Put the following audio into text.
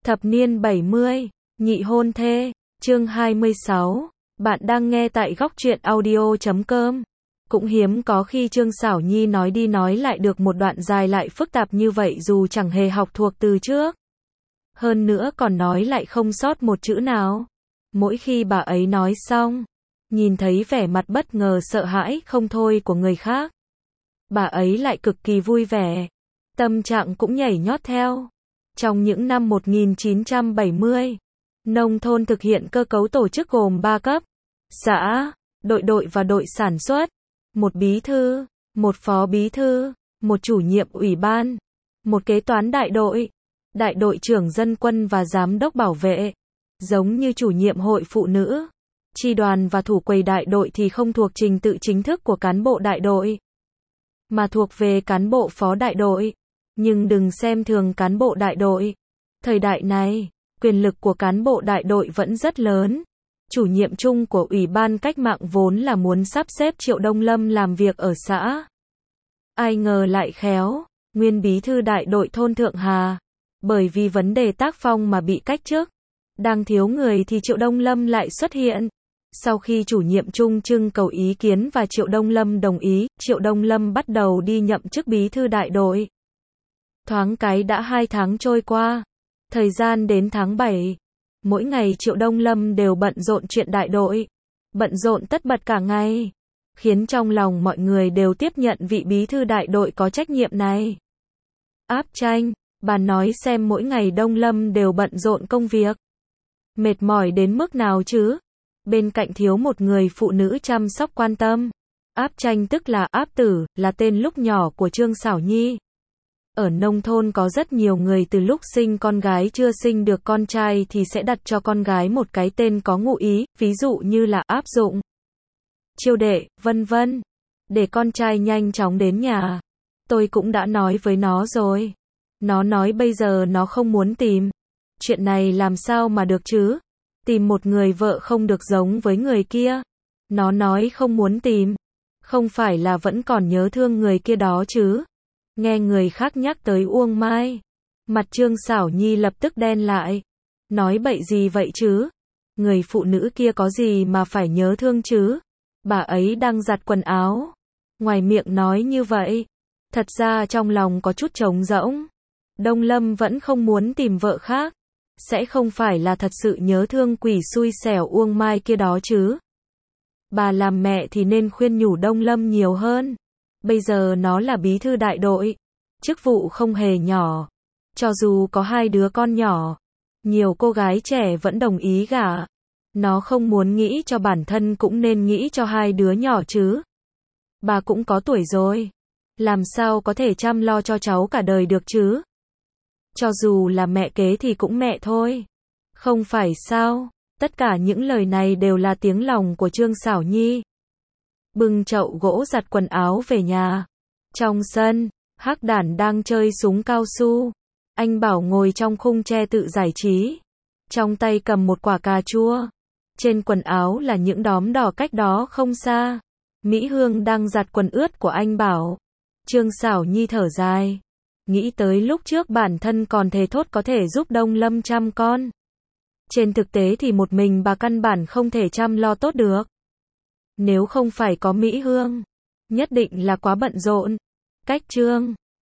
Thập niên 70, nhị hôn thê, chương 26. Bạn đang nghe tại góc truyện audio.com. Cũng hiếm có khi Trương Sảo Nhi nói đi nói lại được một đoạn dài lại phức tạp như vậy dù chẳng hề học thuộc từ trước. Hơn nữa còn nói lại không sót một chữ nào. Mỗi khi bà ấy nói xong, nhìn thấy vẻ mặt bất ngờ sợ hãi không thôi của người khác, bà ấy lại cực kỳ vui vẻ, tâm trạng cũng nhảy nhót theo. Trong những năm 1970, nông thôn thực hiện cơ cấu tổ chức gồm 3 cấp: xã, đội và đội sản xuất, một bí thư, một phó bí thư, một chủ nhiệm ủy ban, một kế toán đại đội trưởng dân quân và giám đốc bảo vệ. Giống như chủ nhiệm hội phụ nữ, chi đoàn và thủ quầy đại đội thì không thuộc trình tự chính thức của cán bộ đại đội, mà thuộc về cán bộ phó đại đội. Nhưng đừng xem thường cán bộ đại đội. Thời đại này, quyền lực của cán bộ đại đội vẫn rất lớn. Chủ nhiệm chung của Ủy ban Cách mạng vốn là muốn sắp xếp Triệu Đông Lâm làm việc ở xã. Ai ngờ lại khéo, nguyên bí thư đại đội thôn Thượng Hà, bởi vì vấn đề tác phong mà bị cách chức. Đang thiếu người thì Triệu Đông Lâm lại xuất hiện. Sau khi chủ nhiệm chung trưng cầu ý kiến và Triệu Đông Lâm đồng ý, Triệu Đông Lâm bắt đầu đi nhậm chức bí thư đại đội. Thoáng cái đã 2 tháng trôi qua. Thời gian đến tháng 7. Mỗi ngày Triệu Đông Lâm đều bận rộn chuyện đại đội. Bận rộn tất bật cả ngày. Khiến trong lòng mọi người đều tiếp nhận vị bí thư đại đội có trách nhiệm này. Áp Tranh, bà nói xem mỗi ngày Đông Lâm đều bận rộn công việc. Mệt mỏi đến mức nào chứ? Bên cạnh thiếu một người phụ nữ chăm sóc quan tâm. Áp Tranh tức là Áp Tử, là tên lúc nhỏ của Trương Sảo Nhi. Ở nông thôn có rất nhiều người từ lúc sinh con gái chưa sinh được con trai thì sẽ đặt cho con gái một cái tên có ngụ ý, ví dụ như là Áp Dụng, Chiêu Đệ, vân vân, để con trai nhanh chóng đến nhà. Tôi cũng đã nói với nó rồi. Nó nói bây giờ nó không muốn tìm. Chuyện này làm sao mà được chứ? Tìm một người vợ không được giống với người kia. Nó nói không muốn tìm. Không phải là vẫn còn nhớ thương người kia đó chứ? Nghe người khác nhắc tới Uông Mai, mặt Trương Sảo Nhi lập tức đen lại. Nói bậy gì vậy chứ? Người phụ nữ kia có gì mà phải nhớ thương chứ? Bà ấy đang giặt quần áo. Ngoài miệng nói như vậy, thật ra trong lòng có chút trống rỗng. Đông Lâm vẫn không muốn tìm vợ khác. Sẽ không phải là thật sự nhớ thương quỷ xui xẻo Uông Mai kia đó chứ? Bà làm mẹ thì nên khuyên nhủ Đông Lâm nhiều hơn. Bây giờ nó là bí thư đại đội, chức vụ không hề nhỏ. Cho dù có 2 đứa con nhỏ, nhiều cô gái trẻ vẫn đồng ý gả. Nó không muốn nghĩ cho bản thân cũng nên nghĩ cho 2 đứa nhỏ chứ. Bà cũng có tuổi rồi, làm sao có thể chăm lo cho cháu cả đời được chứ? Cho dù là mẹ kế thì cũng mẹ thôi. Không phải sao? Tất cả những lời này đều là tiếng lòng của Trương Sảo Nhi. Bưng chậu gỗ giặt quần áo về nhà. Trong sân, Hắc Đản đang chơi súng cao su. Anh Bảo ngồi trong khung tre tự giải trí. Trong tay cầm một quả cà chua. Trên quần áo là những đốm đỏ cách đó không xa. Mỹ Hương đang giặt quần ướt của anh Bảo. Trương Sảo Nhi thở dài. Nghĩ tới lúc trước bản thân còn thề thốt có thể giúp Đông Lâm chăm con. Trên thực tế thì một mình bà căn bản không thể chăm lo tốt được. Nếu không phải có Mỹ Hương, nhất định là quá bận rộn. Cách Trương